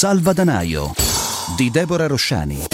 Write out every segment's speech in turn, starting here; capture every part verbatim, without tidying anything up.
Salvadanaio di Deborah Rosciani.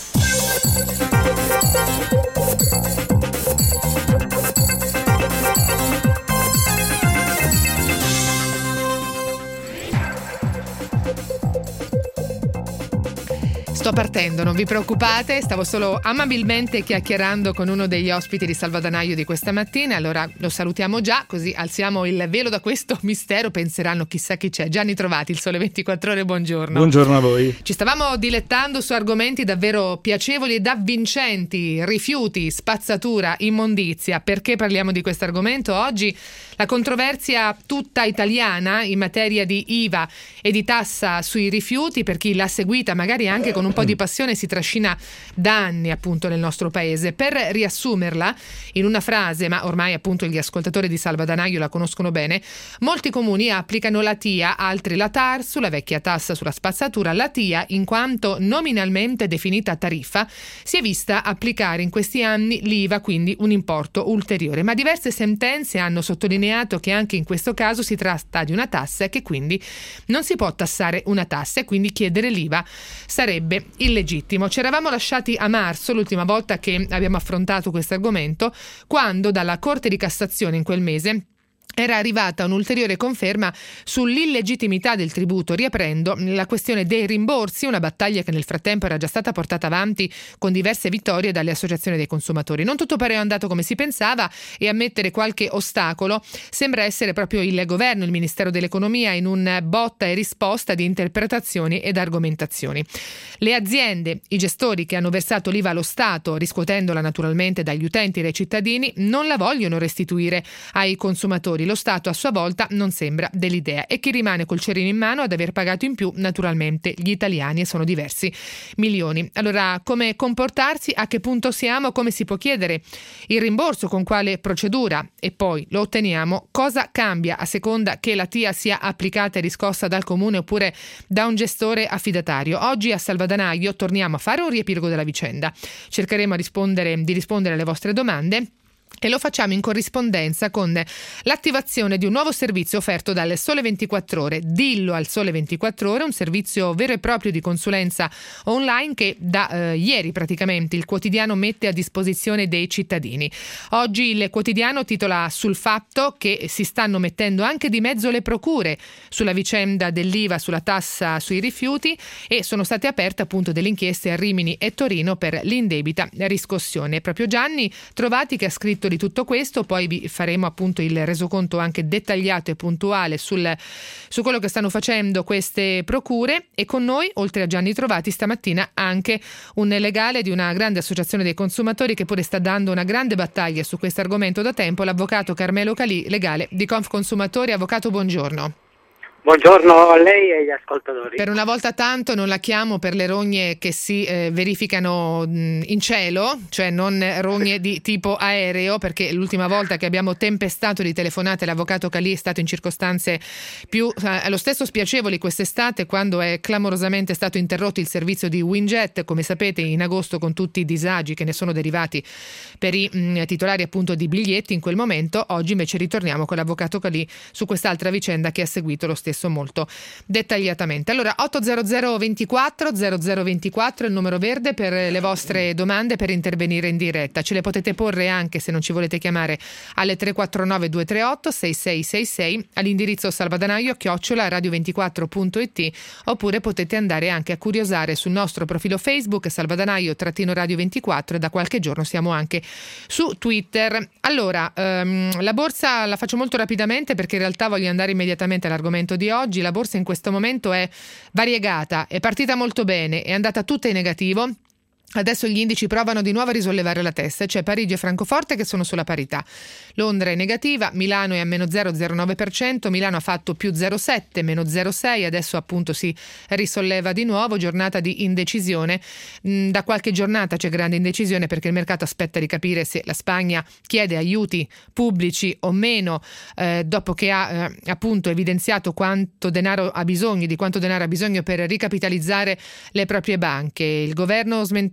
Sto partendo, non vi preoccupate, stavo solo amabilmente chiacchierando con uno degli ospiti di Salvadanaio di questa mattina, allora lo salutiamo già, così alziamo il velo da questo mistero, penseranno chissà chi c'è. Gianni Trovati, il Sole ventiquattro Ore, buongiorno. Buongiorno a voi. Ci stavamo dilettando su argomenti davvero piacevoli ed avvincenti, rifiuti, spazzatura, immondizia. Perché parliamo di questo argomento oggi? La controversia tutta italiana in materia di I V A e di tassa sui rifiuti, per chi l'ha seguita magari anche con un po' di passione, si trascina da anni appunto nel nostro paese. Per riassumerla in una frase, ma ormai appunto gli ascoltatori di Salvadanaio la conoscono bene, molti comuni applicano la T I A, altri la TARSU, la vecchia tassa sulla spazzatura. La T I A, in quanto nominalmente definita tariffa, si è vista applicare in questi anni l'I V A, quindi un importo ulteriore, ma diverse sentenze hanno sottolineato che anche in questo caso si tratta di una tassa e che quindi non si può tassare una tassa e quindi chiedere l'I V A sarebbe illegittimo. Ci eravamo lasciati a marzo, l'ultima volta che abbiamo affrontato questo argomento, quando dalla Corte di Cassazione in quel mese era arrivata un'ulteriore conferma sull'illegittimità del tributo, riaprendo la questione dei rimborsi, una battaglia che nel frattempo era già stata portata avanti con diverse vittorie dalle associazioni dei consumatori. Non tutto però è andato come si pensava e a mettere qualche ostacolo sembra essere proprio il governo, il Ministero dell'Economia, in un botta e risposta di interpretazioni ed argomentazioni. Le aziende, i gestori che hanno versato l'I V A allo Stato, riscuotendola naturalmente dagli utenti e dai cittadini, non la vogliono restituire ai consumatori. Lo Stato a sua volta non sembra dell'idea e chi rimane col cerino in mano ad aver pagato in più naturalmente gli italiani, e sono diversi milioni. Allora, come comportarsi? A che punto siamo? Come si può chiedere il rimborso? Con quale procedura? E poi lo otteniamo? Cosa cambia a seconda che la T I A sia applicata e riscossa dal comune oppure da un gestore affidatario? Oggi a Salvadanaio torniamo a fare un riepilogo della vicenda. Cercheremo a rispondere, di rispondere alle vostre domande. E lo facciamo in corrispondenza con l'attivazione di un nuovo servizio offerto dal Sole ventiquattro Ore. Dillo al Sole ventiquattro Ore, un servizio vero e proprio di consulenza online che da eh, ieri praticamente il quotidiano mette a disposizione dei cittadini. Oggi il quotidiano titola sul fatto che si stanno mettendo anche di mezzo le procure sulla vicenda dell'I V A sulla tassa sui rifiuti e sono state aperte appunto delle inchieste a Rimini e Torino per l'indebita riscossione. È proprio Gianni Trovati che ha scritto di tutto questo, poi vi faremo appunto il resoconto anche dettagliato e puntuale sul, su quello che stanno facendo queste procure. E con noi, oltre a Gianni Trovati, stamattina anche un legale di una grande associazione dei consumatori che pure sta dando una grande battaglia su questo argomento da tempo, l'avvocato Carmelo Calì, legale di Confconsumatori. Avvocato, buongiorno. Buongiorno a lei e agli ascoltatori. Per una volta tanto non la chiamo per le rogne che si eh, verificano mh, in cielo, cioè non rogne di tipo aereo, perché l'ultima volta che abbiamo tempestato di telefonate l'avvocato Calì è stato in circostanze più eh, lo stesso spiacevoli quest'estate, quando è clamorosamente stato interrotto il servizio di Winjet, come sapete, in agosto, con tutti i disagi che ne sono derivati per i mh, titolari appunto di biglietti in quel momento. Oggi invece ritorniamo con l'avvocato Calì su quest'altra vicenda che ha seguito lo stesso molto dettagliatamente. Allora, otto zero zero ventiquattro zero zero ventiquattro è il numero verde per le vostre domande, per intervenire in diretta. Ce le potete porre anche, se non ci volete chiamare, alle tre quattro nove due tre otto sei sei sei sei, all'indirizzo salvadanaio chiocciola radio ventiquattro punto it, oppure potete andare anche a curiosare sul nostro profilo Facebook Salvadanaio trattino radio ventiquattro, e da qualche giorno siamo anche su Twitter. Allora, ehm, la borsa la faccio molto rapidamente perché in realtà voglio andare immediatamente all'argomento di oggi. La borsa in questo momento è variegata, è partita molto bene, è andata tutta in negativo. Adesso gli indici provano di nuovo a risollevare la testa. C'è Parigi e Francoforte che sono sulla parità. Londra è negativa, Milano è a meno zero virgola zero nove per cento, Milano ha fatto più zero virgola sette, meno zero virgola sei, adesso appunto si risolleva di nuovo. Giornata di indecisione. Da qualche giornata c'è grande indecisione perché il mercato aspetta di capire se la Spagna chiede aiuti pubblici o meno, eh, dopo che ha eh, appunto evidenziato quanto denaro ha bisogno, di quanto denaro ha bisogno per ricapitalizzare le proprie banche. Il governo smentito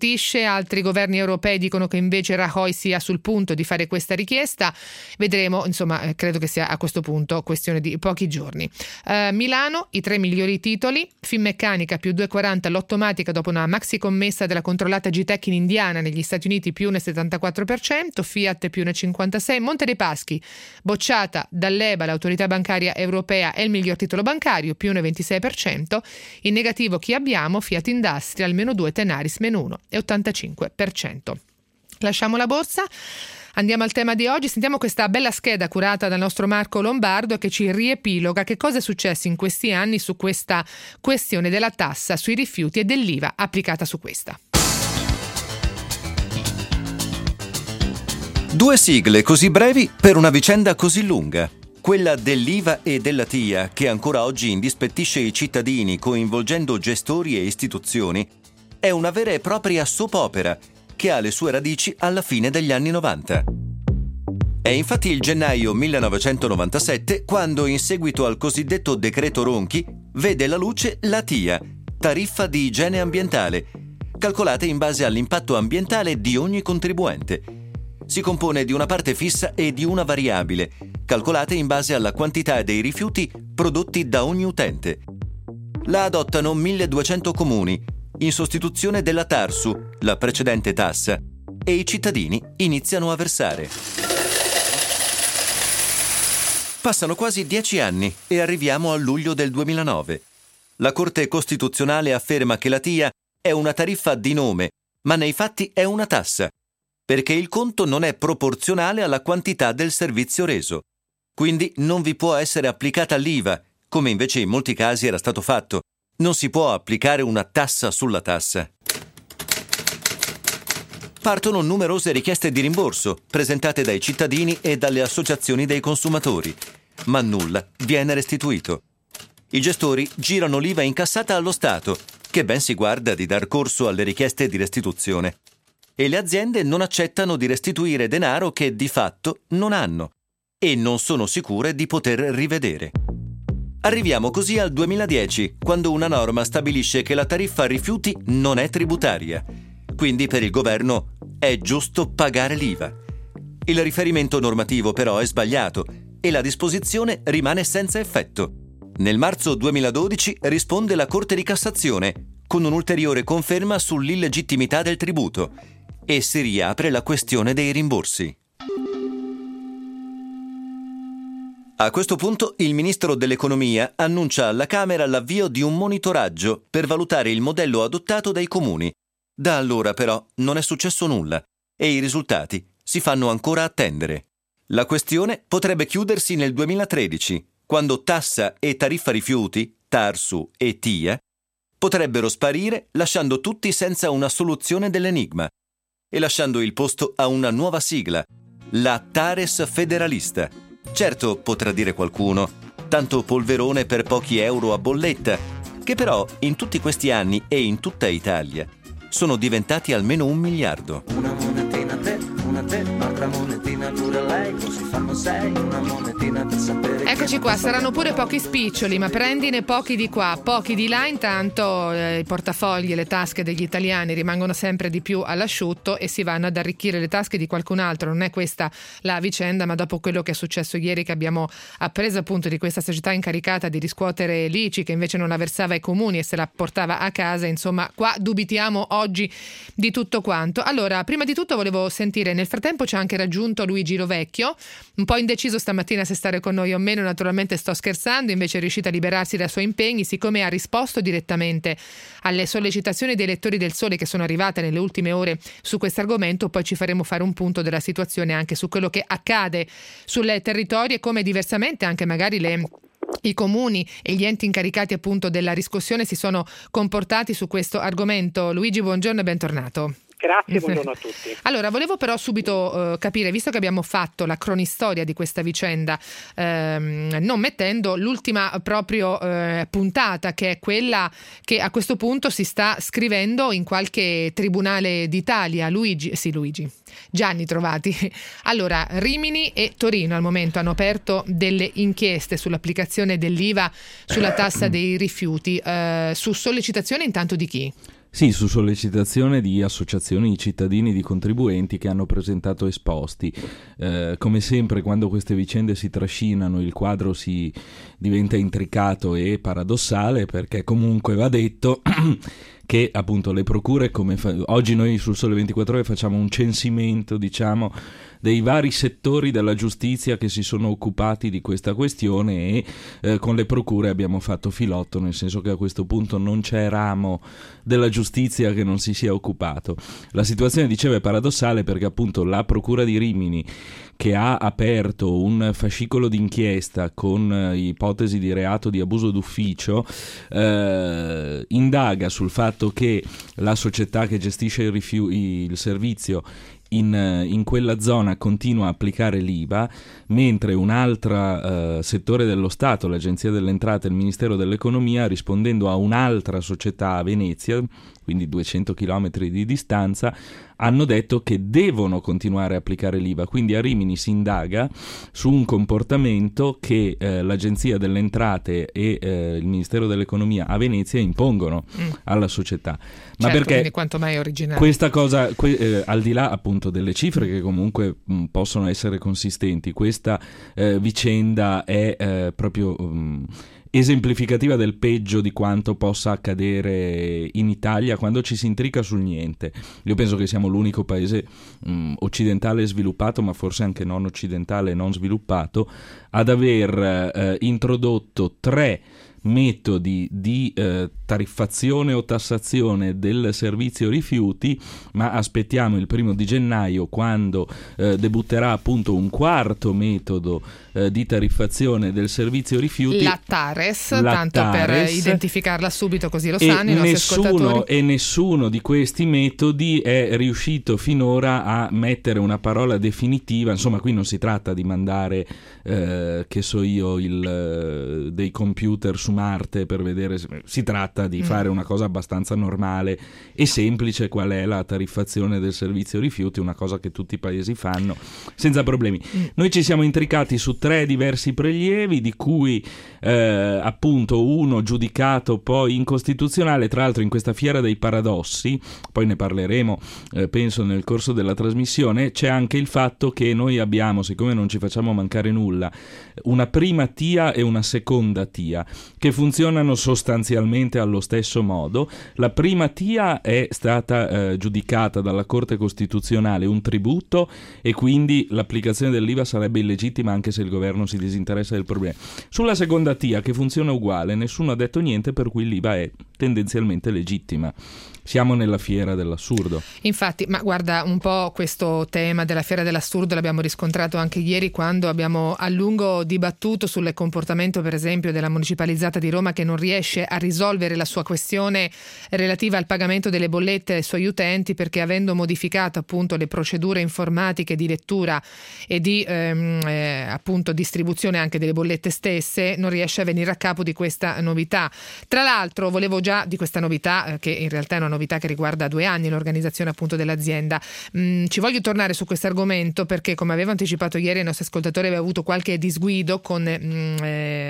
smentisce, altri governi europei dicono che invece Rajoy sia sul punto di fare questa richiesta. Vedremo, insomma, credo che sia a questo punto questione di pochi giorni. Uh, Milano, i tre migliori titoli: Finmeccanica più due virgola quaranta, Lottomatica dopo una maxi commessa della controllata G-Tech in Indiana negli Stati Uniti più uno virgola settantaquattro per cento, Fiat più uno virgola cinquantasei, Monte dei Paschi bocciata dall'E B A, l'autorità bancaria europea, è il miglior titolo bancario più uno virgola ventisei per cento. In negativo chi abbiamo? Fiat Industrial meno due, Tenaris meno uno virgola ottantacinque per cento. Lasciamo la borsa. Andiamo al tema di oggi, sentiamo questa bella scheda curata dal nostro Marco Lombardo che ci riepiloga che cosa è successo in questi anni su questa questione della tassa sui rifiuti e dell'I V A applicata su questa. Due sigle così brevi per una vicenda così lunga. Quella dell'I V A e della T I A, che ancora oggi indispettisce i cittadini coinvolgendo gestori e istituzioni, è una vera e propria soap opera che ha le sue radici alla fine degli anni novanta. È infatti il gennaio millenovecentonovantasette quando, in seguito al cosiddetto decreto Ronchi, vede la luce la T I A, tariffa di igiene ambientale, calcolata in base all'impatto ambientale di ogni contribuente. Si compone di una parte fissa e di una variabile, calcolate in base alla quantità dei rifiuti prodotti da ogni utente. La adottano milleduecento comuni, in sostituzione della Tarsu, la precedente tassa, e i cittadini iniziano a versare. Passano quasi dieci anni e arriviamo a luglio del duemilanove. La Corte Costituzionale afferma che la T I A è una tariffa di nome, ma nei fatti è una tassa, perché il conto non è proporzionale alla quantità del servizio reso. Quindi non vi può essere applicata l'I V A, come invece in molti casi era stato fatto. Non si può applicare una tassa sulla tassa. Partono numerose richieste di rimborso presentate dai cittadini e dalle associazioni dei consumatori, ma nulla viene restituito. I gestori girano l'I V A incassata allo Stato, che ben si guarda di dar corso alle richieste di restituzione, e le aziende non accettano di restituire denaro che di fatto non hanno e non sono sicure di poter rivedere. Arriviamo così al duemiladieci, quando una norma stabilisce che la tariffa rifiuti non è tributaria. Quindi per il governo è giusto pagare l'I V A. Il riferimento normativo però è sbagliato e la disposizione rimane senza effetto. Nel marzo duemiladodici risponde la Corte di Cassazione con un'ulteriore conferma sull'illegittimità del tributo e si riapre la questione dei rimborsi. A questo punto il ministro dell'Economia annuncia alla Camera l'avvio di un monitoraggio per valutare il modello adottato dai comuni. Da allora però non è successo nulla e i risultati si fanno ancora attendere. La questione potrebbe chiudersi nel duemilatredici, quando tassa e tariffa rifiuti, Tarsu e T I A, potrebbero sparire lasciando tutti senza una soluzione dell'enigma e lasciando il posto a una nuova sigla, la Tares federalista. Certo, potrà dire qualcuno, tanto polverone per pochi euro a bolletta, che però in tutti questi anni e in tutta Italia sono diventati almeno un miliardo. Una monetina a te, una a te, un'altra monetina pure a lei, così fanno sei, una monetina per sapere. Eccoci qua, saranno pure pochi spiccioli, ma prendine pochi di qua, pochi di là. Intanto eh, i portafogli e le tasche degli italiani rimangono sempre di più all'asciutto e si vanno ad arricchire le tasche di qualcun altro. Non è questa la vicenda, ma dopo quello che è successo ieri, che abbiamo appreso appunto di questa società incaricata di riscuotere l'I C I, che invece non la versava ai comuni e se la portava a casa, insomma qua dubitiamo oggi di tutto quanto. Allora, prima di tutto volevo sentire, nel frattempo ci ha anche raggiunto Luigi Rovecchio, un po' indeciso stamattina se stare con noi o meno, naturalmente sto scherzando, invece è riuscito a liberarsi dai suoi impegni, siccome ha risposto direttamente alle sollecitazioni dei lettori del Sole che sono arrivate nelle ultime ore su questo argomento. Poi ci faremo fare un punto della situazione anche su quello che accade sul territorio e come diversamente anche magari le i comuni e gli enti incaricati appunto della riscossione si sono comportati su questo argomento. Luigi, buongiorno e bentornato. Grazie, buongiorno a tutti. Allora, volevo però subito eh, capire, visto che abbiamo fatto la cronistoria di questa vicenda, ehm, non mettendo l'ultima proprio eh, puntata, che è quella che a questo punto si sta scrivendo in qualche tribunale d'Italia. Luigi, sì Luigi, Gianni Trovati. Allora, Rimini e Torino al momento hanno aperto delle inchieste sull'applicazione dell'I V A sulla tassa dei rifiuti, eh, su sollecitazione intanto di chi? Sì, su sollecitazione di associazioni di cittadini, di contribuenti che hanno presentato esposti. Eh, come sempre, quando queste vicende si trascinano, il quadro si diventa intricato e paradossale, perché comunque va detto che appunto le procure, come fa- oggi noi sul Sole ventiquattro Ore facciamo un censimento, diciamo, dei vari settori della giustizia che si sono occupati di questa questione e eh, con le procure abbiamo fatto filotto, nel senso che a questo punto non c'è ramo della giustizia che non si sia occupato. La situazione, dicevo, è paradossale perché appunto la Procura di Rimini, che ha aperto un fascicolo d'inchiesta con eh, ipotesi di reato di abuso d'ufficio, eh, indaga sul fatto che la società che gestisce il, rifiu- il servizio In, in quella zona continua a applicare l'I V A, mentre un altro eh, settore dello Stato, l'Agenzia delle Entrate e il Ministero dell'Economia, rispondendo a un'altra società a Venezia, quindi duecento chilometri di distanza, hanno detto che devono continuare a applicare l'I V A. Quindi a Rimini si indaga su un comportamento che eh, l'Agenzia delle Entrate e eh, il Ministero dell'Economia a Venezia impongono mm. alla società. Ma certo, perché quanto mai originale. Questa cosa, que- eh, al di là appunto delle cifre che comunque mh, possono essere consistenti, questa eh, vicenda è eh, proprio mh, esemplificativa del peggio di quanto possa accadere in Italia quando ci si intrica sul niente. Io penso che siamo l'unico paese mh, occidentale sviluppato, ma forse anche non occidentale e non sviluppato, ad aver eh, introdotto tre metodi di eh, tariffazione o tassazione del servizio rifiuti, ma aspettiamo il primo di gennaio quando eh, debutterà appunto un quarto metodo eh, di tariffazione del servizio rifiuti, la TARES, la tanto TARES, per identificarla subito così lo e sanno i nostri nessuno, ascoltatori. e nessuno di questi metodi è riuscito finora a mettere una parola definitiva. Insomma, qui non si tratta di mandare eh, che so io il, eh, dei computer su Marte per vedere, si tratta di mm. fare una cosa abbastanza normale e semplice, qual è la tariffazione del servizio rifiuti, una cosa che tutti i paesi fanno senza problemi. Mm. Noi ci siamo intricati su tre diversi prelievi, di cui eh, appunto uno giudicato poi incostituzionale, tra l'altro in questa fiera dei paradossi, poi ne parleremo eh, penso nel corso della trasmissione. C'è anche il fatto che noi abbiamo, siccome non ci facciamo mancare nulla, una prima T I A e una seconda T I A che funzionano sostanzialmente allo stesso modo. La prima T I A è stata eh, giudicata dalla Corte Costituzionale un tributo e quindi l'applicazione dell'I V A sarebbe illegittima anche se il governo si disinteressa del problema. Sulla seconda T I A, che funziona uguale, nessuno ha detto niente, per cui l'I V A è tendenzialmente legittima. Siamo nella fiera dell'assurdo. Infatti, ma guarda, un po' questo tema della fiera dell'assurdo l'abbiamo riscontrato anche ieri quando abbiamo a lungo dibattuto sul comportamento, per esempio, della municipalizzata di Roma, che non riesce a risolvere la sua questione relativa al pagamento delle bollette ai suoi utenti, perché avendo modificato appunto le procedure informatiche di lettura e di ehm, eh, appunto distribuzione anche delle bollette stesse, non riesce a venire a capo di questa novità. Tra l'altro volevo già di questa novità, eh, che in realtà è una novità che riguarda due anni l'organizzazione appunto dell'azienda. Mm, ci voglio tornare su questo argomento perché, come avevo anticipato ieri, i nostri ascoltatori aveva avuto qualche disguido con mm,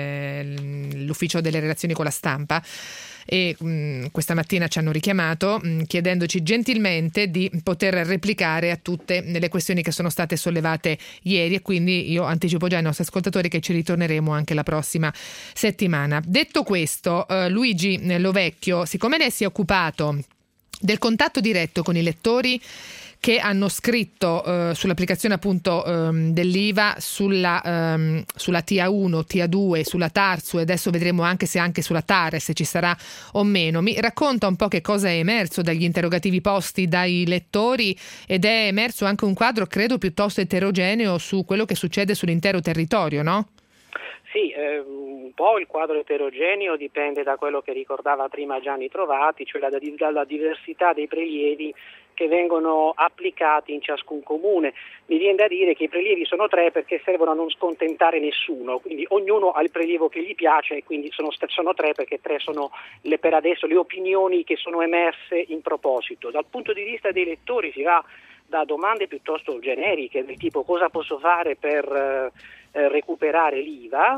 eh, l'ufficio delle relazioni con la stampa e mh, questa mattina ci hanno richiamato mh, chiedendoci gentilmente di poter replicare a tutte le questioni che sono state sollevate ieri, e quindi io anticipo già ai nostri ascoltatori che ci ritorneremo anche la prossima settimana. Detto questo, eh, Luigi Lovecchio, siccome lei si è occupato del contatto diretto con i lettori che hanno scritto eh, sull'applicazione appunto ehm, dell'I V A, sulla, ehm, sulla T A uno, T A due, sulla TARSU, e adesso vedremo anche se anche sulla TARES se ci sarà o meno. Mi racconta un po' che cosa è emerso dagli interrogativi posti dai lettori, ed è emerso anche un quadro credo piuttosto eterogeneo su quello che succede sull'intero territorio, no? Sì, eh, un po' il quadro eterogeneo dipende da quello che ricordava prima Gianni Trovati, cioè la, dalla diversità dei prelievi che vengono applicati in ciascun comune. Mi viene da dire che i prelievi sono tre perché servono a non scontentare nessuno, quindi ognuno ha il prelievo che gli piace e quindi sono, sono tre perché tre sono le, per adesso le opinioni che sono emerse in proposito. Dal punto di vista dei lettori si va da domande piuttosto generiche del tipo cosa posso fare per eh, recuperare l'I V A,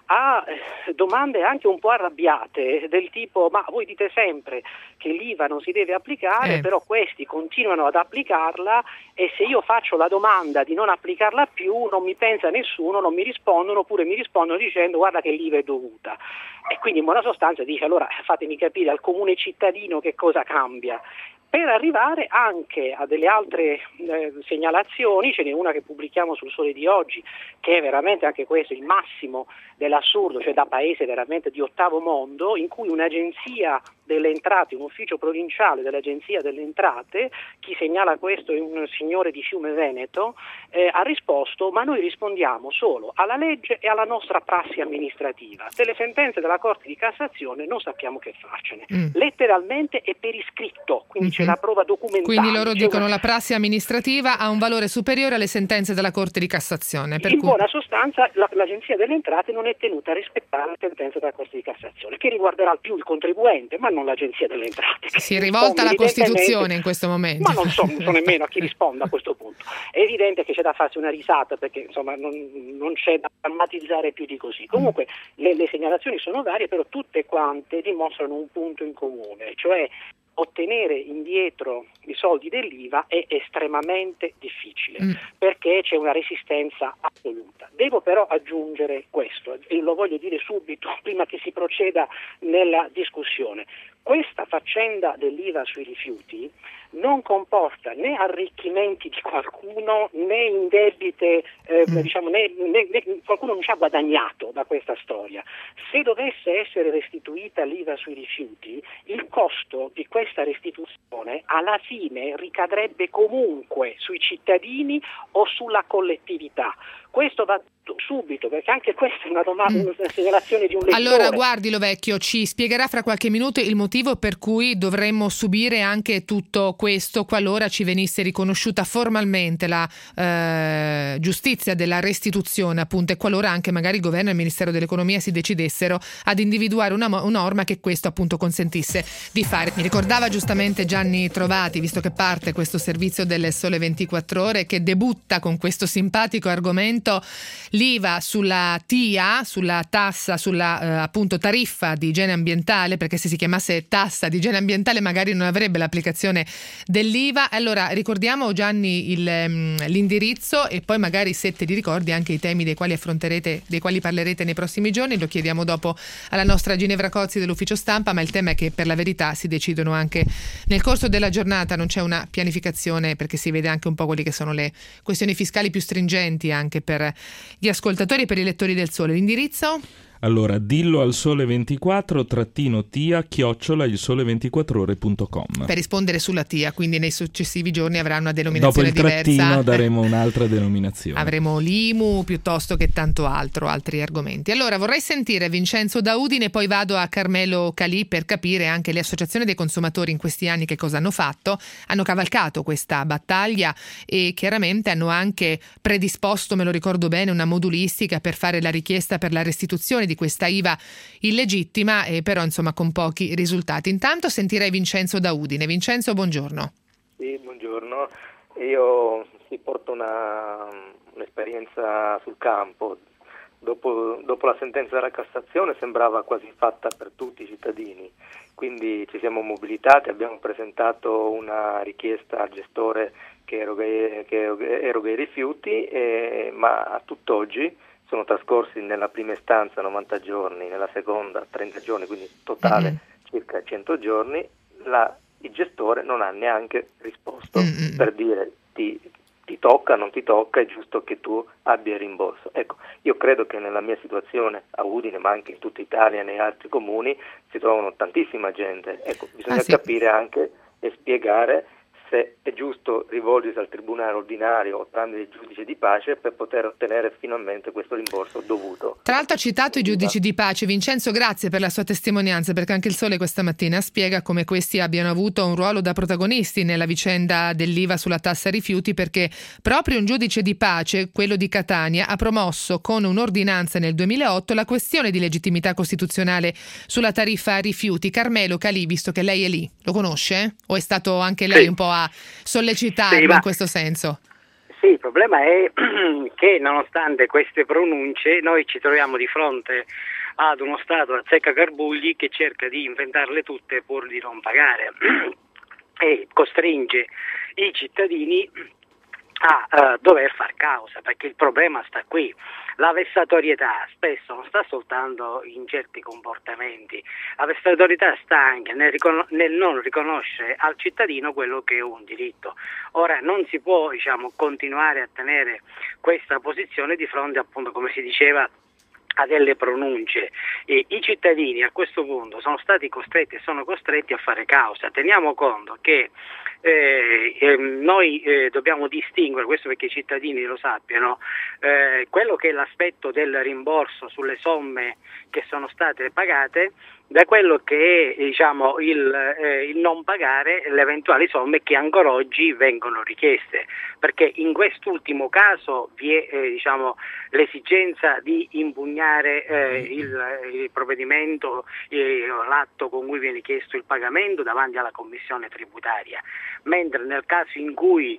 a eh, domande anche un po' arrabbiate del tipo: ma voi dite sempre che l'I V A non si deve applicare, eh. però questi continuano ad applicarla, e se io faccio la domanda di non applicarla più non mi pensa nessuno, non mi rispondono, oppure mi rispondono dicendo guarda che l'I V A è dovuta. E quindi in buona sostanza dice: allora fatemi capire al comune cittadino che cosa cambia. Per arrivare anche a delle altre eh, segnalazioni, ce n'è una che pubblichiamo sul Sole di oggi, che è veramente anche questo il massimo dell'assurdo, cioè da paese veramente di ottavo mondo, in cui un'agenzia delle entrate, un ufficio provinciale dell'agenzia delle entrate, chi segnala questo è un signore di Fiume Veneto, eh, ha risposto: ma noi rispondiamo solo alla legge e alla nostra prassi amministrativa, delle sentenze della Corte di Cassazione non sappiamo che farcene, mm. letteralmente e per iscritto, quindi mm-hmm. c'è la prova documentale. Quindi loro c'è dicono una... la prassi amministrativa ha un valore superiore alle sentenze della Corte di Cassazione. Per in cui... buona sostanza la, l'agenzia delle entrate non è tenuta a rispettare le sentenze della Corte di Cassazione, che riguarderà più il contribuente ma non l'agenzia delle entrate. Si rivolta alla Costituzione in questo momento. Ma non so, non so nemmeno a chi risponda a questo punto. È evidente che c'è da farsi una risata, perché insomma non, non c'è da drammatizzare più di così. Comunque le, le segnalazioni sono varie, però tutte quante dimostrano un punto in comune, cioè ottenere indietro i soldi dell'I V A è estremamente difficile, mm. perché c'è una resistenza assoluta. Devo però aggiungere questo, e lo voglio dire subito, prima che si proceda nella discussione. Questa faccenda dell'I V A sui rifiuti non comporta né arricchimenti di qualcuno, né indebite, eh, mm. diciamo, né, né, né qualcuno non ci ha guadagnato da questa storia. Se dovesse essere restituita l'I V A sui rifiuti, il costo di questa restituzione alla fine ricadrebbe comunque sui cittadini o sulla collettività. Questo va subito, perché anche questa è una, domanda, mm. una segnalazione di un lettore. Allora, guardi Lovecchio, ci spiegherà fra qualche minuto il motivo per cui dovremmo subire anche tutto questo qualora ci venisse riconosciuta formalmente la eh, giustizia della restituzione, appunto, e qualora anche magari il governo e il Ministero dell'Economia si decidessero ad individuare una, una norma che questo appunto consentisse di fare. Mi ricordava giustamente Gianni Trovati, visto che parte questo servizio delle Sole ventiquattro Ore, che debutta con questo simpatico argomento, l'I V A sulla T I A, sulla tassa, sulla eh, appunto tariffa di igiene ambientale, perché se si chiamasse tassa di igiene ambientale magari non avrebbe l'applicazione dell'I V A. Allora ricordiamo, Gianni, il, um, l'indirizzo, e poi magari se te li ricordi anche i temi dei quali affronterete, dei quali parlerete nei prossimi giorni. Lo chiediamo dopo alla nostra Ginevra Cozzi dell'ufficio stampa, ma il tema è che per la verità si decidono anche nel corso della giornata, non c'è una pianificazione, perché si vede anche un po' quelli che sono le questioni fiscali più stringenti anche per gli ascoltatori e per i lettori del Sole. L'indirizzo? Allora, dillo al sole ventiquattro trattino tia chiocciola il sole ventiquattro ore punto com. Per rispondere sulla T I A, quindi nei successivi giorni avrà una denominazione diversa. Dopo il trattino diversa. daremo un'altra denominazione. Avremo l'I M U piuttosto che tanto altro, altri argomenti. Allora vorrei sentire Vincenzo da Udine, poi vado a Carmelo Calì per capire anche le associazioni dei consumatori in questi anni che cosa hanno fatto. Hanno cavalcato questa battaglia e chiaramente hanno anche predisposto, me lo ricordo bene, una modulistica per fare la richiesta per la restituzione di questa I V A illegittima, e però insomma con pochi risultati. Intanto sentirei Vincenzo da Udine. Vincenzo, buongiorno. Sì, buongiorno. Io sì, porto una, un'esperienza sul campo. Dopo, dopo la sentenza della Cassazione sembrava quasi fatta per tutti i cittadini, quindi ci siamo mobilitati, abbiamo presentato una richiesta al gestore che eroga, che eroga i rifiuti, e, ma a tutt'oggi sono trascorsi nella prima istanza novanta giorni, nella seconda trenta giorni, quindi totale mm-hmm. circa cento giorni, la, il gestore non ha neanche risposto mm-hmm. per dire ti, ti tocca, non ti tocca, è giusto che tu abbia il rimborso. Ecco, io credo che nella mia situazione a Udine, ma anche in tutta Italia e nei altri comuni, si trovano tantissima gente. Ecco, bisogna ah, sì. capire anche e spiegare se è giusto rivolgersi al tribunale ordinario o tramite il giudice di pace per poter ottenere finalmente questo rimborso dovuto. Tra l'altro ha citato i giudici di pace. Vincenzo, grazie per la sua testimonianza, perché anche il Sole questa mattina spiega come questi abbiano avuto un ruolo da protagonisti nella vicenda dell'I V A sulla tassa rifiuti, perché proprio un giudice di pace, quello di Catania, ha promosso con un'ordinanza nel duemilaotto la questione di legittimità costituzionale sulla tariffa rifiuti. Carmelo Calì, visto che lei è lì, lo conosce? O è stato anche lei sì. un po' a sollecitarlo sì, in questo senso? Sì, il problema è che nonostante queste pronunce noi ci troviamo di fronte ad uno Stato azzeccagarbugli che cerca di inventarle tutte pur di non pagare e costringe i cittadini a uh, dover far causa, perché il problema sta qui. La vessatorietà spesso non sta soltanto in certi comportamenti, la vessatorietà sta anche nel, riconos- nel non riconoscere al cittadino quello che è un diritto. Ora non si può, diciamo, continuare a tenere questa posizione di fronte, appunto, come si diceva, a delle pronunce. E i cittadini a questo punto sono stati costretti e sono costretti a fare causa. Teniamo conto che eh, eh, noi eh, dobbiamo distinguere, questo perché i cittadini lo sappiano, eh, quello che è l'aspetto del rimborso sulle somme che sono state pagate da quello che è, diciamo, il, eh, il non pagare le eventuali somme che ancora oggi vengono richieste, perché in quest'ultimo caso vi è eh, diciamo, l'esigenza di impugnare eh, il, il provvedimento, eh, l'atto con cui viene chiesto il pagamento davanti alla commissione tributaria, mentre nel caso in cui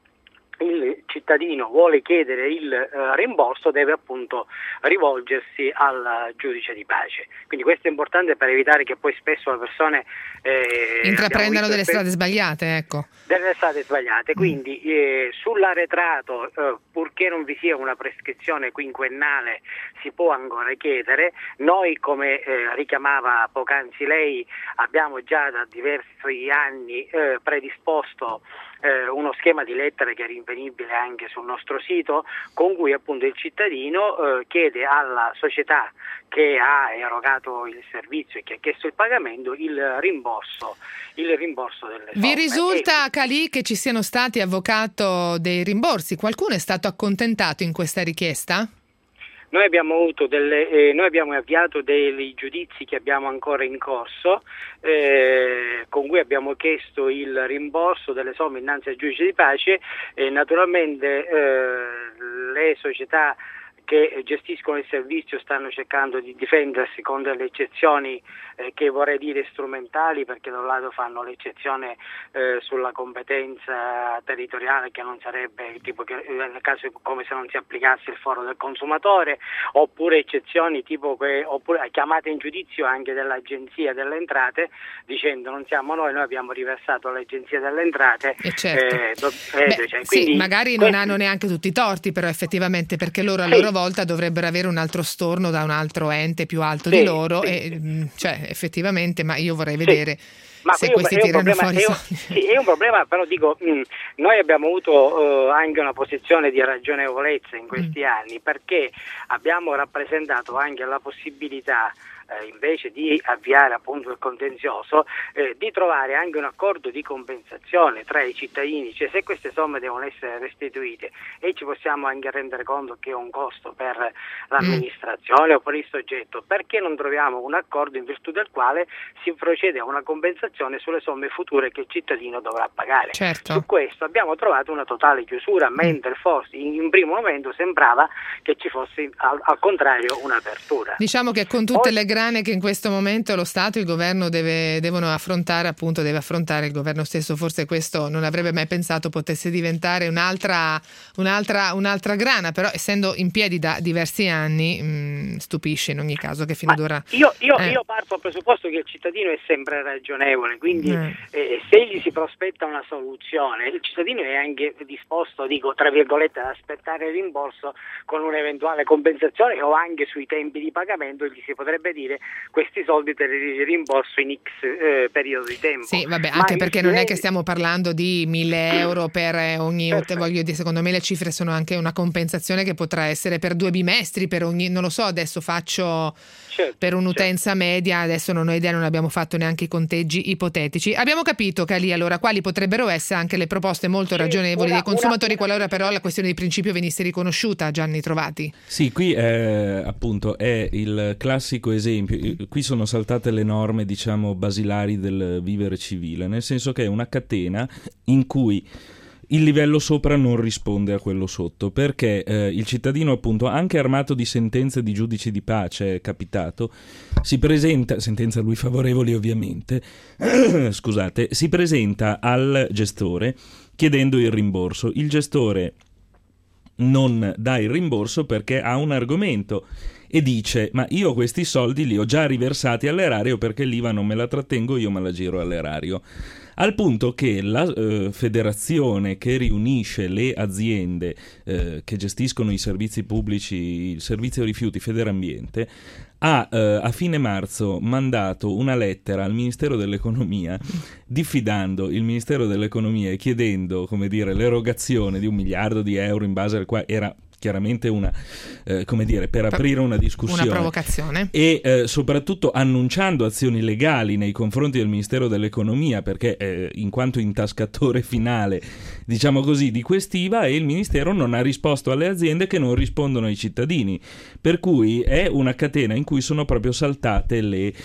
il cittadino vuole chiedere il uh, rimborso deve appunto rivolgersi al giudice di pace. Quindi questo è importante per evitare che poi spesso le persone eh, intraprendano delle spesso, strade sbagliate, ecco. Delle strade sbagliate. Quindi eh, sull'arretrato, eh, purché non vi sia una prescrizione quinquennale, si può ancora chiedere. Noi, come eh, richiamava poc'anzi lei, abbiamo già da diversi anni eh, predisposto eh, uno schema di lettere che è rinvenibile anche sul nostro sito, con cui appunto il cittadino eh, chiede alla società che ha erogato il servizio e che ha chiesto il pagamento il rimborso, il rimborso delle somme. Vi risulta, Calì, che ci siano stati, avvocato, dei rimborsi? Qualcuno è stato accontentato in questa richiesta? Noi abbiamo avuto delle, eh, noi abbiamo avviato dei giudizi che abbiamo ancora in corso, eh, con cui abbiamo chiesto il rimborso delle somme innanzi al giudice di pace e naturalmente eh, le società che gestiscono il servizio stanno cercando di difendersi con delle eccezioni eh, che vorrei dire strumentali, perché da un lato fanno l'eccezione eh, sulla competenza territoriale, che non sarebbe tipo che nel caso come se non si applicasse il foro del consumatore, oppure eccezioni tipo che, oppure chiamate in giudizio anche dell'Agenzia delle Entrate dicendo non siamo noi, noi abbiamo riversato all'Agenzia delle Entrate. E certo. eh, do, eh, Beh, cioè, sì, quindi, magari non hanno neanche tutti i torti, però effettivamente, perché loro a sì. loro volta dovrebbero avere un altro storno da un altro ente più alto sì, di loro sì. e cioè effettivamente, ma io vorrei vedere sì. Ma se è questi un, è un tirano problema, fuori è un, soldi. sì, è un problema, però dico, mh, noi abbiamo avuto uh, anche una posizione di ragionevolezza in questi mm. anni, perché abbiamo rappresentato anche la possibilità Eh, invece di avviare appunto il contenzioso, eh, di trovare anche un accordo di compensazione tra i cittadini, cioè se queste somme devono essere restituite e ci possiamo anche rendere conto che è un costo per l'amministrazione mm. o per il soggetto, perché non troviamo un accordo in virtù del quale si procede a una compensazione sulle somme future che il cittadino dovrà pagare. Certo. Su questo abbiamo trovato una totale chiusura, mentre forse in, in primo momento sembrava che ci fosse al, al contrario un'apertura. Diciamo che con tutte Poi, le grane che in questo momento lo Stato e il governo deve, devono affrontare, appunto deve affrontare il governo stesso, forse questo non avrebbe mai pensato potesse diventare un'altra, un'altra, un'altra grana, però essendo in piedi da diversi anni mh, stupisce in ogni caso che fino ad ora... Io, io, eh. io parto dal presupposto che il cittadino è sempre ragionevole, quindi eh. Eh, se gli si prospetta una soluzione, il cittadino è anche disposto, dico tra virgolette, ad aspettare il rimborso con un'eventuale compensazione, o anche sui tempi di pagamento gli si potrebbe dire questi soldi te li rimborso in X eh, periodo di tempo. Sì, vabbè, Ma anche perché non è lei... che stiamo parlando di mille euro per ogni, Perfetto. voglio dire, secondo me le cifre sono anche una compensazione che potrà essere per due bimestri, per ogni, non lo so, adesso faccio certo, per un'utenza certo. media, adesso non ho idea, non abbiamo fatto neanche i conteggi ipotetici. Abbiamo capito, Calì, allora quali potrebbero essere anche le proposte molto Sì, ragionevoli una, dei consumatori una... qualora però la questione di principio venisse riconosciuta, Gianni Trovati. Sì, qui è, appunto è il classico esempio, qui sono saltate le norme diciamo basilari del vivere civile, nel senso che è una catena in cui il livello sopra non risponde a quello sotto, perché eh, il cittadino appunto anche armato di sentenze di giudici di pace, è capitato, si presenta, sentenze a lui favorevoli ovviamente, scusate, si presenta al gestore chiedendo il rimborso. Il gestore non dà il rimborso perché ha un argomento e dice: ma io questi soldi li ho già riversati all'erario perché l'I V A non me la trattengo io ma la giro all'erario. Al punto che la eh, federazione che riunisce le aziende eh, che gestiscono i servizi pubblici, il servizio rifiuti Federambiente, ha eh, a fine marzo mandato una lettera al Ministero dell'Economia diffidando il Ministero dell'Economia e chiedendo, come dire, l'erogazione di un miliardo di euro in base al quale era chiaramente una, eh, come dire, per aprire una discussione. Una provocazione. E eh, soprattutto annunciando azioni legali nei confronti del Ministero dell'Economia, perché eh, in quanto intascatore finale, diciamo così, di quest'I V A, e il Ministero non ha risposto alle aziende che non rispondono ai cittadini. Per cui è una catena in cui sono proprio saltate le,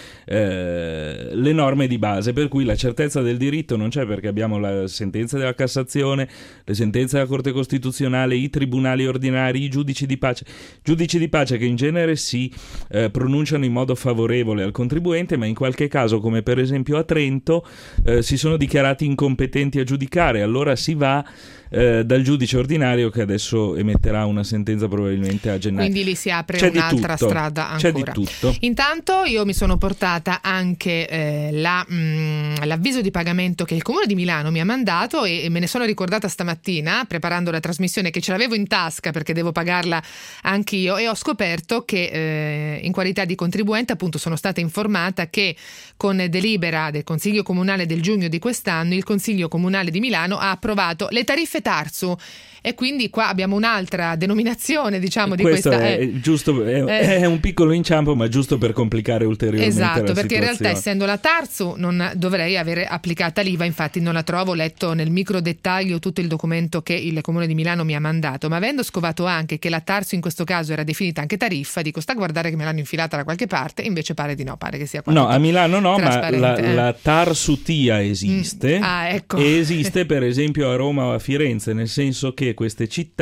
eh, le norme di base, per cui la certezza del diritto non c'è, perché abbiamo la sentenza della Cassazione, le sentenze della Corte Costituzionale, i tribunali ordinari, i giudici di pace, giudici di pace che in genere si eh, pronunciano in modo favorevole al contribuente, ma in qualche caso, come per esempio a Trento, eh, si sono dichiarati incompetenti a giudicare. Allora si va eh, dal giudice ordinario, che adesso emetterà una sentenza probabilmente a gennaio. Quindi lì si apre C'è un'altra tutto. strada ancora. C'è di tutto. Intanto io mi sono portata anche eh, la, mh, l'avviso di pagamento che il Comune di Milano mi ha mandato e, e me ne sono ricordata stamattina preparando la trasmissione, che ce l'avevo in tasca perché devo pagarla anch'io, e ho scoperto che eh, in qualità di contribuente appunto sono stata informata che con delibera del Consiglio Comunale del giugno di quest'anno il Consiglio Comunale di Milano ha approvato le tariffe Tarsu, e quindi qua abbiamo un'altra denominazione, diciamo, di Questo questa. è, Eh, giusto, è, eh, è un piccolo inciampo, ma giusto per complicare ulteriormente esatto, la perché in situazione. realtà, essendo la Tarsu, non dovrei avere applicata l'I V A, infatti non la trovo, ho letto nel micro dettaglio tutto il documento che il Comune di Milano mi ha mandato, ma avendo scovato anche che la Tarsu in questo caso era definita anche tariffa, dico sta a guardare che me l'hanno infilata da qualche parte, invece pare di no, pare che sia qua No, tutto a Milano no, ma la, trasparente, eh. la Tarsutia esiste. Mm. Ah, ecco. E esiste per esempio a Roma o a Firenze, nel senso che queste città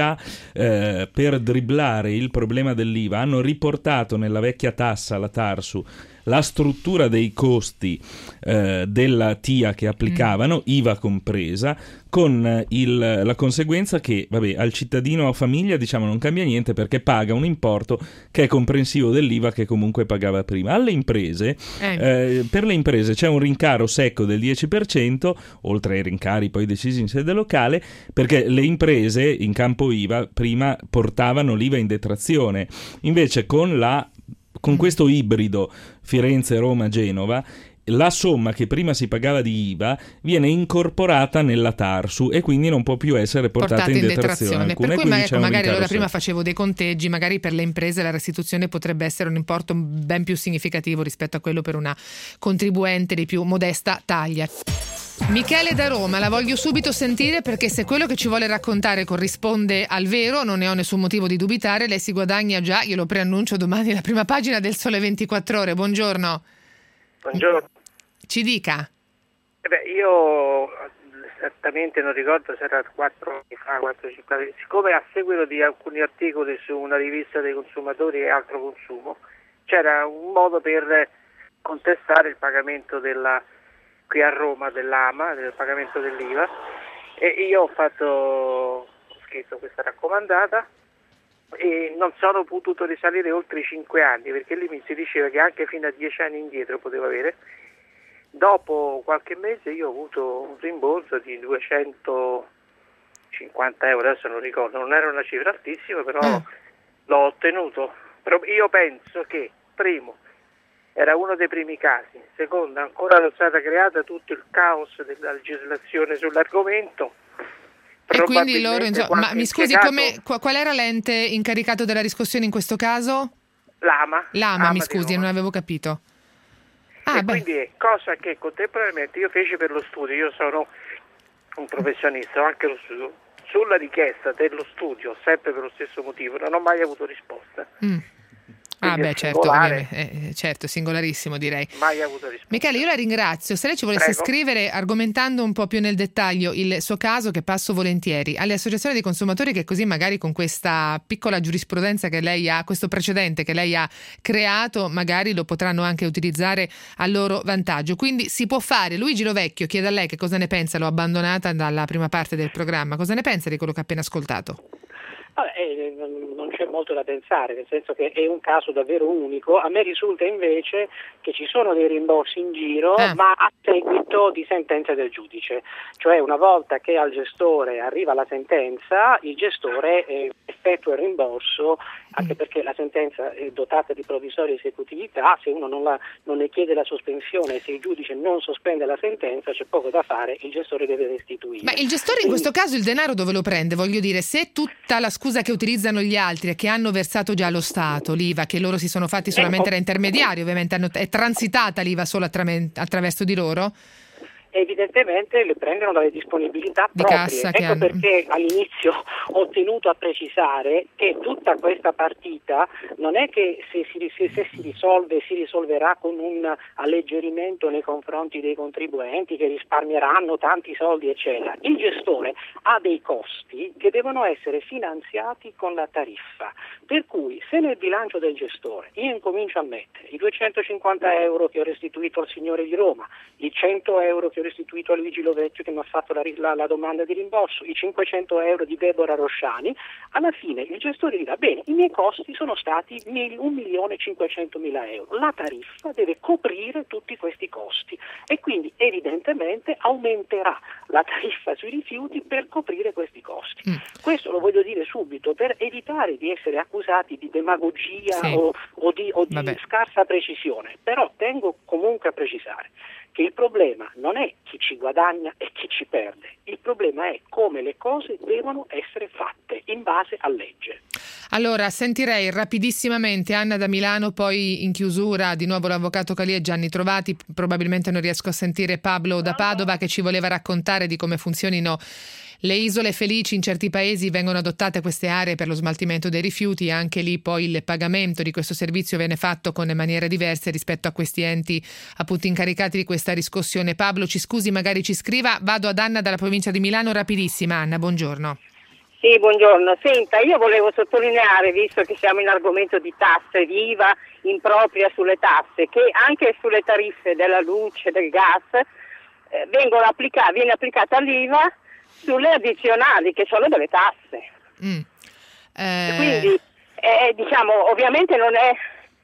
eh, per dribblare il problema dell'I V A hanno riportato nella vecchia tassa, la Tarsu, la struttura dei costi eh, della T I A che applicavano, mm. I V A compresa, con il, la conseguenza che vabbè, al cittadino o famiglia diciamo non cambia niente, perché paga un importo che è comprensivo dell'I V A che comunque pagava prima. Alle imprese, eh. Eh, per le imprese c'è un rincaro secco del dieci per cento, oltre ai rincari poi decisi in sede locale, perché le imprese in campo I V A prima portavano l'I V A in detrazione, invece con la con questo ibrido Firenze, Roma, Genova, la somma che prima si pagava di I V A viene incorporata nella Tarsu e quindi non può più essere portata, portata in, in detrazione. detrazione. Per cui magari, ecco, magari allora prima facevo dei conteggi, magari per le imprese la restituzione potrebbe essere un importo ben più significativo rispetto a quello per una contribuente di più modesta taglia. Michele da Roma, la voglio subito sentire, perché se quello che ci vuole raccontare corrisponde al vero, non ne ho nessun motivo di dubitare, lei si guadagna già, glielo preannuncio, domani la prima pagina del Sole ventiquattro Ore. Buongiorno. Buongiorno. Ci dica. Eh beh, io esattamente non ricordo se era quattro anni fa, quattro cinque anni, siccome a seguito di alcuni articoli su una rivista dei consumatori e altro consumo, c'era un modo per contestare il pagamento della qui a Roma dell'A M A, del pagamento dell'I V A, e io ho fatto ho scritto questa raccomandata e non sono potuto risalire oltre i cinque anni, perché lì mi si diceva che anche fino a dieci anni indietro potevo avere. Dopo qualche mese io ho avuto un rimborso di duecentocinquanta euro, adesso non ricordo, non era una cifra altissima, però mm. l'ho ottenuto. Però io penso che, primo, era uno dei primi casi, secondo, ancora non è stata creata tutto il caos della legislazione sull'argomento. E quindi loro, insomma, ma mi scusi, come, qual era l'ente incaricato della riscossione in questo caso? L'A M A. L'A M A, mi scusi, non avevo capito. Ah, e beh. quindi è cosa che contemporaneamente io feci per lo studio, io sono un professionista, ho anche lo studio. Sulla richiesta dello studio, sempre per lo stesso motivo, non ho mai avuto risposta. Mm. Ah beh, certo, eh, certo, singolarissimo direi. Mai avuto risposta. Michele, io la ringrazio. Se lei ci volesse Prego. scrivere, argomentando un po' più nel dettaglio il suo caso, che passo volentieri alle associazioni dei consumatori, che così magari con questa piccola giurisprudenza che lei ha, questo precedente che lei ha creato, magari lo potranno anche utilizzare a loro vantaggio. Quindi si può fare. Luigi Lovecchio chiede a lei che cosa ne pensa, l'ho abbandonata dalla prima parte del programma, cosa ne pensa di quello che ha appena ascoltato? Eh, non c'è molto da pensare, nel senso che è un caso davvero unico. A me risulta invece che ci sono dei rimborsi in giro, ah. ma a seguito di sentenza del giudice, cioè una volta che al gestore arriva la sentenza, il gestore eh, effettua il rimborso, anche perché la sentenza è dotata di provvisoria esecutività. Se uno non, la, non ne chiede la sospensione, se il giudice non sospende la sentenza, c'è poco da fare, il gestore deve restituire. Ma il gestore in questo caso il denaro dove lo prende? Voglio dire, se tutta la scusa che utilizzano gli altri è che hanno versato già allo Stato l'I V A, che loro si sono fatti solamente da intermediari, ovviamente hanno, è transitata l'I V A solo attra- attraverso di loro? Evidentemente le prendono dalle disponibilità di proprie. Cassa ecco che perché all'inizio ho tenuto a precisare che tutta questa partita non è che se si, se, se si risolve si risolverà con un alleggerimento nei confronti dei contribuenti che risparmieranno tanti soldi eccetera. Il gestore ha dei costi che devono essere finanziati con la tariffa, per cui se nel bilancio del gestore io incomincio a mettere i duecentocinquanta euro che ho restituito al signore di Roma, i cento euro che ho restituito a Luigi Lovecchio che mi ha fatto la, la, la domanda di rimborso, i cinquecento euro di Deborah Rosciani, alla fine il gestore dirà bene, i miei costi sono stati un milione cinquecentomila euro, la tariffa deve coprire tutti questi costi e quindi evidentemente aumenterà la tariffa sui rifiuti per coprire questi costi. Mm. Questo lo voglio dire subito per evitare di essere accusati di demagogia sì. o, o di, o di scarsa precisione, però tengo comunque a precisare che il problema non è chi ci guadagna e chi ci perde, il problema è come le cose devono essere fatte in base a legge. Allora, sentirei rapidissimamente Anna da Milano, poi in chiusura di nuovo l'avvocato Calì e Gianni Trovati, probabilmente non riesco a sentire Pablo da Padova che ci voleva raccontare di come funzionino le isole felici. In certi paesi vengono adottate queste aree per lo smaltimento dei rifiuti, anche lì poi il pagamento di questo servizio viene fatto con maniere diverse rispetto a questi enti appunto incaricati di questa riscossione. Pablo, ci scusi, magari ci scriva. Vado ad Anna dalla provincia di Milano, rapidissima. Anna, buongiorno. Sì, buongiorno. Senta, io volevo sottolineare, visto che siamo in argomento di tasse, di I V A impropria sulle tasse, che anche sulle tariffe della luce, del gas, eh, vengono applicate, viene applicata l'I V A sulle addizionali, che sono delle tasse. Mm. Eh... Quindi, eh, diciamo, ovviamente non è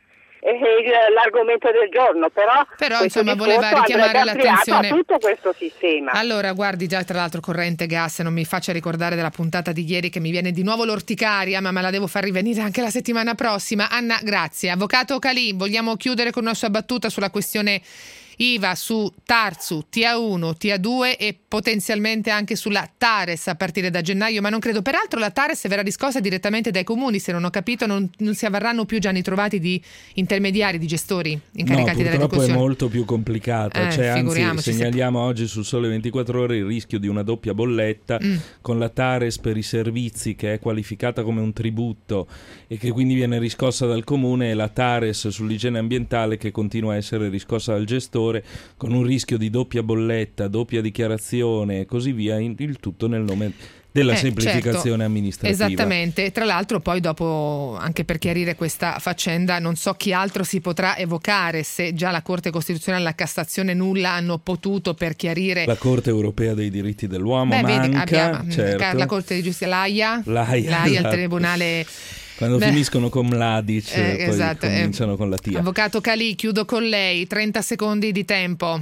l'argomento del giorno, però, però insomma voleva richiamare l'attenzione a tutto questo sistema. Allora guardi, già tra l'altro corrente gas, non mi faccia ricordare della puntata di ieri che mi viene di nuovo l'orticaria, ma me la devo far rivenire anche la settimana prossima. Anna, grazie. Avvocato Calì, vogliamo chiudere con una sua battuta sulla questione I V A su Tarsu, T A uno, T A due e potenzialmente anche sulla Tares a partire da gennaio, ma non credo. Peraltro la Tares verrà riscossa direttamente dai comuni, se non ho capito non, non si avvarranno più Gianni Trovati di intermediari, di gestori incaricati no, della purtroppo è molto più complicata, eh, cioè, anzi segnaliamo se... oggi sul Sole ventiquattro Ore il rischio di una doppia bolletta mm. con la Tares per i servizi che è qualificata come un tributo e che quindi viene riscossa dal comune, e la Tares sull'igiene ambientale che continua a essere riscossa dal gestore, con un rischio di doppia bolletta, doppia dichiarazione e così via, il tutto nel nome della eh, semplificazione certo, amministrativa. Esattamente. Tra l'altro poi dopo, anche per chiarire questa faccenda, non so chi altro si potrà evocare, se già la Corte Costituzionale e la Cassazione nulla hanno potuto per chiarire. La Corte Europea dei diritti dell'uomo. Beh, manca, vedi, abbiamo certo. la Corte di Giustizia, l'AIA, l'AIA, l'AIA esatto. il Tribunale... Quando Beh, finiscono con Mladic eh, poi esatto, cominciano eh. con la T I A. Avvocato Calì, chiudo con lei, trenta secondi di tempo.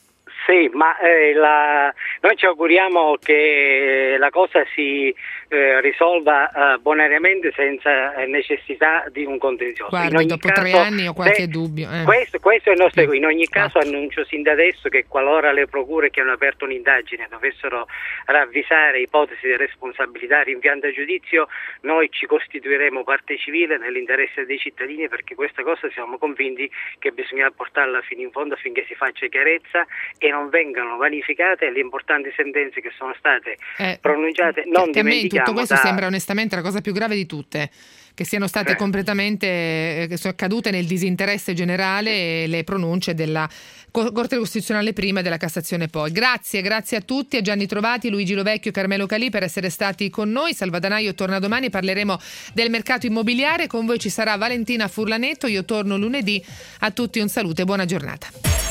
Sì, ma eh, la, noi ci auguriamo che la cosa si eh, risolva eh, bonariamente senza eh, necessità di un contenzioso. Guarda, dopo caso, tre anni ho qualche beh, dubbio. Eh. Questo, questo è il nostro. In ogni caso Quattro. annuncio sin da adesso che qualora le procure che hanno aperto un'indagine dovessero ravvisare ipotesi di responsabilità rinviando a giudizio, noi ci costituiremo parte civile nell'interesse dei cittadini, perché questa cosa siamo convinti che bisogna portarla fino in fondo affinché si faccia chiarezza e non vengano vanificate le importanti sentenze che sono state eh, pronunciate. Non che a me in tutto questo da... sembra onestamente la cosa più grave di tutte, che siano state eh. completamente che sono cadute nel disinteresse generale le pronunce della Corte Costituzionale prima e della Cassazione poi. Grazie, grazie a tutti, a Gianni Trovati, Luigi Lovecchio, Carmelo Calì per essere stati con noi. Salvadanaio torna domani, parleremo del mercato immobiliare, con voi ci sarà Valentina Furlanetto, io torno lunedì. A tutti un saluto e buona giornata.